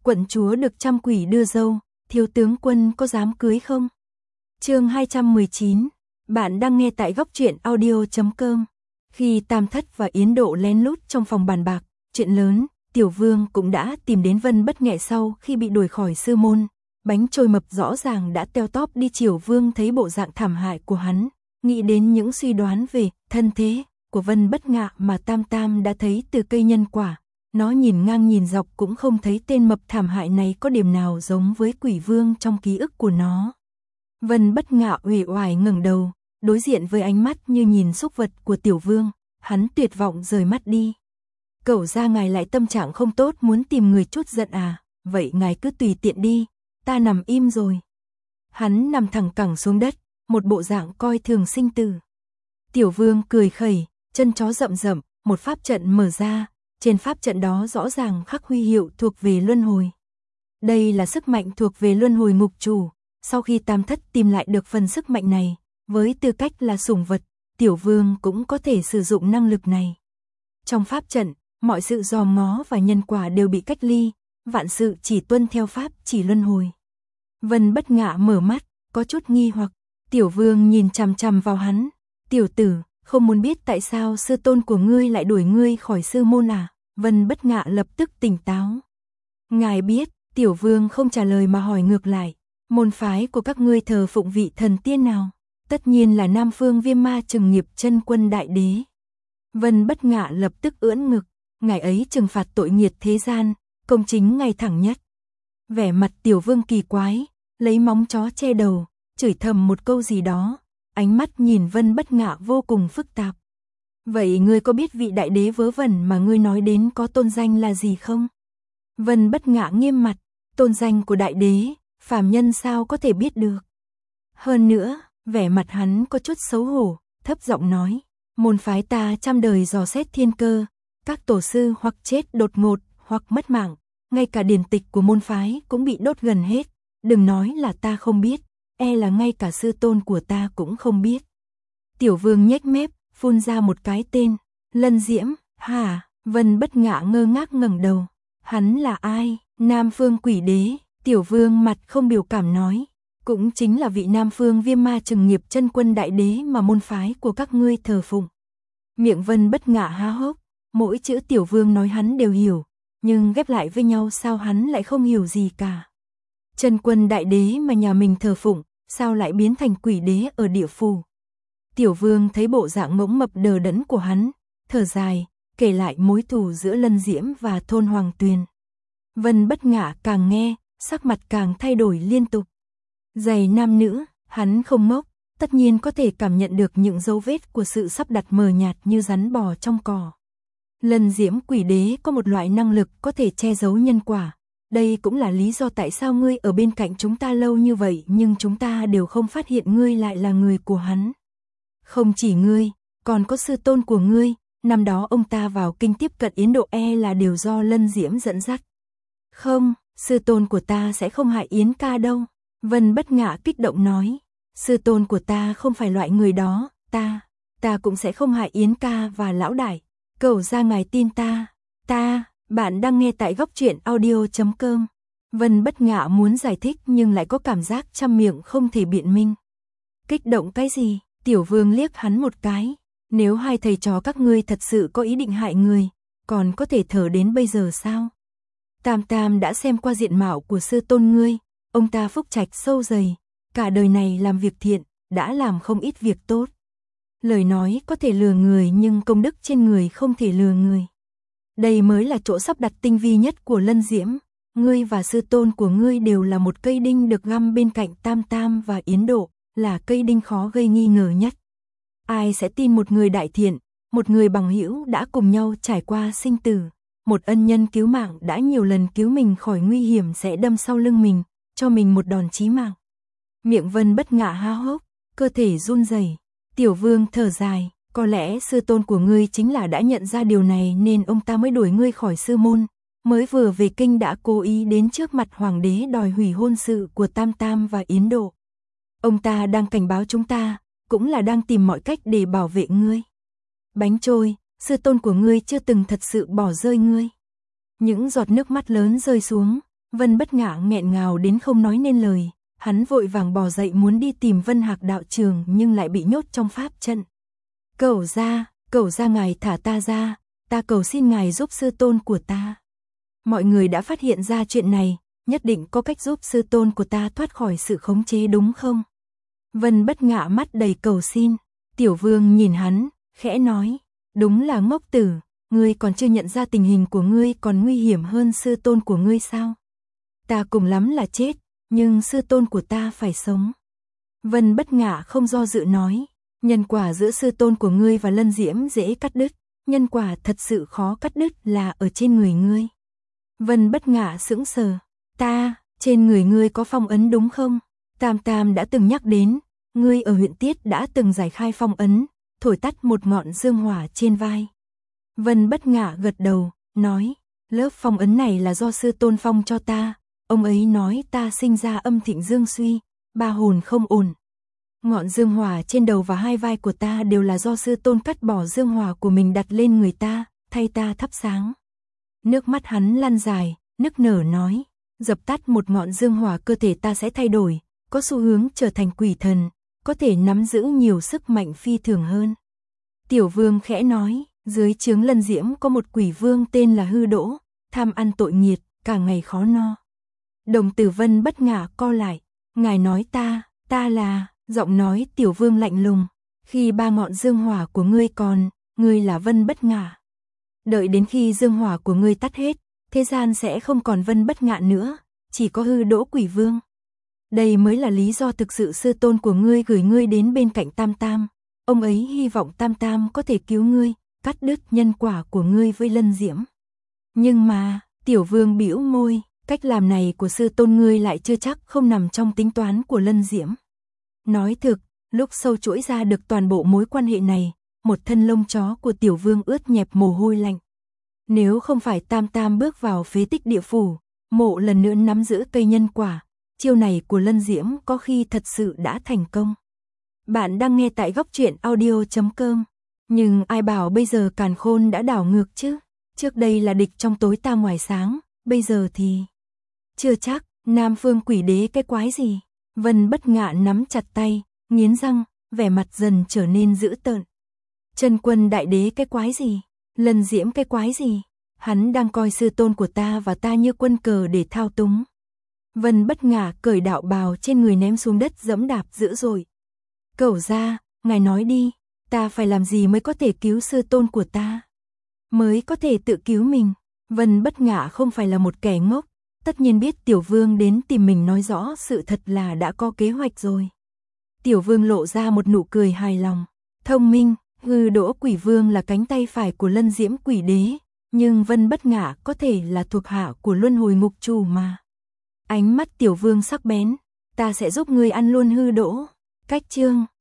quận chúa được trăm quỷ đưa dâu, thiếu tướng quân có dám cưới không? Chương 219, bạn đang nghe tại góc truyện audio.com. Khi Tam Thất và Yến Độ lén lút trong phòng bàn bạc, chuyện lớn, Tiểu Vương cũng đã tìm đến Vân Bất Nhẹ sau khi bị đuổi khỏi sư môn. Bánh trôi mập rõ ràng đã teo tóp đi. Triều Vương thấy bộ dạng thảm hại của hắn, nghĩ đến những suy đoán về thân thế của Vân Bất Ngạ mà Tam Tam đã thấy từ cây nhân quả. Nó nhìn ngang nhìn dọc cũng không thấy tên mập thảm hại này có điểm nào giống với Quỷ Vương trong ký ức của nó. Vân Bất Ngạ uể oải ngẩng đầu, đối diện với ánh mắt như nhìn súc vật của Tiểu Vương, hắn tuyệt vọng rời mắt đi. Cẩu gia ngài lại tâm trạng không tốt, muốn tìm người chút giận à? Vậy ngài cứ tùy tiện đi, ta nằm im rồi. Hắn nằm thẳng cẳng xuống đất, một bộ dạng coi thường sinh tử. Tiểu Vương cười khẩy, chân chó rậm rậm, một pháp trận mở ra, trên pháp trận đó rõ ràng khắc huy hiệu thuộc về luân hồi. Đây là sức mạnh thuộc về luân hồi ngục chủ. Sau khi Tam Thất tìm lại được phần sức mạnh này, với tư cách là sủng vật, Tiểu Vương cũng có thể sử dụng năng lực này. Trong pháp trận, mọi sự dòm ngó và nhân quả đều bị cách ly, vạn sự chỉ tuân theo pháp chỉ luân hồi. Vân Bất Ngạ mở mắt, có chút nghi hoặc. Tiểu Vương nhìn chằm chằm vào hắn. Tiểu tử, không muốn biết tại sao sư tôn của ngươi lại đuổi ngươi khỏi sư môn à? Vân Bất Ngạ lập tức tỉnh táo. Ngài biết. Tiểu Vương không trả lời mà hỏi ngược lại. Môn phái của các ngươi thờ phụng vị thần tiên nào? Tất nhiên là Nam Phương Viêm Ma Trừng Nghiệp Chân Quân Đại Đế. Vân Bất Ngạ lập tức ưỡn ngực. Ngài ấy trừng phạt tội nghiệt thế gian, công chính ngay thẳng nhất. Vẻ mặt Tiểu Vương kỳ quái, lấy móng chó che đầu, chửi thầm một câu gì đó, ánh mắt nhìn Vân Bất Ngạ vô cùng phức tạp. Vậy ngươi có biết vị đại đế vớ vẩn mà ngươi nói đến có tôn danh là gì không? Vân Bất Ngạ nghiêm mặt, tôn danh của đại đế, phàm nhân sao có thể biết được. Hơn nữa, vẻ mặt hắn có chút xấu hổ, thấp giọng nói, môn phái ta trăm đời dò xét thiên cơ, các tổ sư hoặc chết đột ngột, hoặc mất mạng, ngay cả điển tịch của môn phái cũng bị đốt gần hết, đừng nói là ta không biết, e là ngay cả sư tôn của ta cũng không biết. Tiểu Vương nhếch mép, phun ra một cái tên, Lân Diễm. Hả? Vân Bất Ngạ ngơ ngác ngẩng đầu, hắn là ai? Nam Phương Quỷ Đế. Tiểu Vương mặt không biểu cảm nói, cũng chính là vị Nam Phương Viêm Ma Trừng Nghiệp Chân Quân Đại Đế mà môn phái của các ngươi thờ phụng. Miệng Vân Bất Ngạ há hốc, mỗi chữ Tiểu Vương nói hắn đều hiểu, nhưng ghép lại với nhau sao hắn lại không hiểu gì cả. Chân Quân Đại Đế mà nhà mình thờ phụng, sao lại biến thành quỷ đế ở địa phủ? Tiểu Vương thấy bộ dạng ngỗng mập đờ đẫn của hắn, thở dài, kể lại mối thù giữa Lân Diễm và thôn Hoàng Tuyền. Vân Bất Ngạ càng nghe, sắc mặt càng thay đổi liên tục. Giày nam nữ, hắn không ngốc, tất nhiên có thể cảm nhận được những dấu vết của sự sắp đặt mờ nhạt như rắn bò trong cỏ. Lân Diễm Quỷ Đế có một loại năng lực có thể che giấu nhân quả. Đây cũng là lý do tại sao ngươi ở bên cạnh chúng ta lâu như vậy nhưng chúng ta đều không phát hiện ngươi lại là người của hắn. Không chỉ ngươi, còn có sư tôn của ngươi, năm đó ông ta vào kinh tiếp cận Yến Độ e là đều do Lân Diễm dẫn dắt. Không, sư tôn của ta sẽ không hại Yến ca đâu. Vân Bất Ngạ kích động nói, sư tôn của ta không phải loại người đó, ta cũng sẽ không hại Yến ca và lão đại. Cẩu gia ngài tin ta, bạn đang nghe tại góc truyện audio.com. Vân Bất Ngạ muốn giải thích nhưng lại có cảm giác trăm miệng không thể biện minh. Kích động cái gì? Tiểu Vương liếc hắn một cái, nếu hai thầy trò các ngươi thật sự có ý định hại người, còn có thể thở đến bây giờ sao? Tam Tam đã xem qua diện mạo của sư tôn ngươi, ông ta phúc trạch sâu dày, cả đời này làm việc thiện, đã làm không ít việc tốt. Lời nói có thể lừa người nhưng công đức trên người không thể lừa người. Đây mới là chỗ sắp đặt tinh vi nhất của Lân Diễm, ngươi và sư tôn của ngươi đều là một cây đinh được găm bên cạnh Tam Tam và Yến Độ, là cây đinh khó gây nghi ngờ nhất. Ai sẽ tin một người đại thiện, một người bằng hữu đã cùng nhau trải qua sinh tử, một ân nhân cứu mạng đã nhiều lần cứu mình khỏi nguy hiểm sẽ đâm sau lưng mình, cho mình một đòn chí mạng. Miệng Vân Bất Ngạ há hốc, cơ thể run rẩy. Tiểu Vương thở dài, có lẽ sư tôn của ngươi chính là đã nhận ra điều này nên ông ta mới đuổi ngươi khỏi sư môn, mới vừa về kinh đã cố ý đến trước mặt hoàng đế đòi hủy hôn sự của Tam Tam và Yến Độ. Ông ta đang cảnh báo chúng ta, cũng là đang tìm mọi cách để bảo vệ ngươi. Bánh trôi, sư tôn của ngươi chưa từng thật sự bỏ rơi ngươi. Những giọt nước mắt lớn rơi xuống, Vân Bất Ngạ nghẹn ngào đến không nói nên lời, hắn vội vàng bò dậy muốn đi tìm Vân Hạc đạo trường nhưng lại bị nhốt trong pháp trận. Cẩu gia ngài thả ta ra, ta cầu xin ngài giúp sư tôn của ta. Mọi người đã phát hiện ra chuyện này, nhất định có cách giúp sư tôn của ta thoát khỏi sự khống chế đúng không? Vân Bất Ngạ mắt đầy cầu xin, Tiểu Vương nhìn hắn, khẽ nói, đúng là ngốc tử, ngươi còn chưa nhận ra tình hình của ngươi còn nguy hiểm hơn sư tôn của ngươi sao? Ta cùng lắm là chết, nhưng sư tôn của ta phải sống. Vân Bất Ngạ không do dự nói, nhân quả giữa sư tôn của ngươi và Lân Diễm dễ cắt đứt, nhân quả thật sự khó cắt đứt là ở trên người ngươi. Vân Bất Ngạ sững sờ, trên người ngươi có phong ấn đúng không? Tam Tam đã từng nhắc đến, ngươi ở huyện Tiết đã từng giải khai phong ấn, thổi tắt một ngọn dương hỏa trên vai. Vân Bất Ngạ gật đầu, nói, lớp phong ấn này là do sư tôn phong cho ta, ông ấy nói ta sinh ra âm thịnh dương suy, ba hồn không ổn. Ngọn dương hỏa trên đầu và hai vai của ta đều là do sư tôn cắt bỏ dương hỏa của mình đặt lên người ta, thay ta thắp sáng. Nước mắt hắn lăn dài, nức nở nói, dập tắt một ngọn dương hỏa cơ thể ta sẽ thay đổi, có xu hướng trở thành quỷ thần, có thể nắm giữ nhiều sức mạnh phi thường hơn. Tiểu Vương khẽ nói, dưới trướng Lân Diễm có một quỷ vương tên là Hư Đỗ, tham ăn tội nghiệt, cả ngày khó no. Đồng tử Vân Bất Ngạ co lại, ngài nói ta là, giọng nói Tiểu Vương lạnh lùng, khi ba ngọn dương hỏa của ngươi còn, ngươi là Vân Bất Ngạ. Đợi đến khi dương hỏa của ngươi tắt hết, thế gian sẽ không còn Vân Bất Ngạ nữa, chỉ có Hư Đỗ quỷ vương. Đây mới là lý do thực sự sư tôn của ngươi gửi ngươi đến bên cạnh Tam Tam, ông ấy hy vọng Tam Tam có thể cứu ngươi, cắt đứt nhân quả của ngươi với Lân Diễm. Nhưng mà, Tiểu Vương bĩu môi, cách làm này của sư tôn ngươi lại chưa chắc không nằm trong tính toán của Lân Diễm. Nói thực, lúc sâu chuỗi ra được toàn bộ mối quan hệ này, một thân lông chó của Tiểu Vương ướt nhẹp mồ hôi lạnh. Nếu không phải Tam Tam bước vào phế tích địa phủ, mộ lần nữa nắm giữ cây nhân quả, chiêu này của Lân Diễm có khi thật sự đã thành công. Bạn đang nghe tại góc truyện audio.com. Nhưng ai bảo bây giờ càn khôn đã đảo ngược chứ? Trước đây là địch trong tối ta ngoài sáng, bây giờ thì... Chưa chắc, Nam Phương Quỷ Đế cái quái gì? Vân Bất Ngạ nắm chặt tay, nghiến răng, vẻ mặt dần trở nên dữ tợn. Chân Quân Đại Đế cái quái gì? Lân Diễm cái quái gì? Hắn đang coi sư tôn của ta và ta như quân cờ để thao túng. Vân Bất Ngạ cởi đạo bào trên người ném xuống đất giẫm đạp dữ dội. Cẩu gia, ngài nói đi, ta phải làm gì mới có thể cứu sư tôn của ta? Mới có thể tự cứu mình. Vân Bất Ngạ không phải là một kẻ ngốc, tất nhiên biết Tiểu Vương đến tìm mình nói rõ sự thật là đã có kế hoạch rồi. Tiểu Vương lộ ra một nụ cười hài lòng. Thông minh, Hư Đỗ quỷ vương là cánh tay phải của Lân Diễm quỷ đế, nhưng Vân Bất Ngạ có thể là thuộc hạ của Luân Hồi Ngục Chủ mà. Ánh mắt Tiểu Vương sắc bén, ta sẽ giúp ngươi ăn luôn Hư Đỗ. Cách chương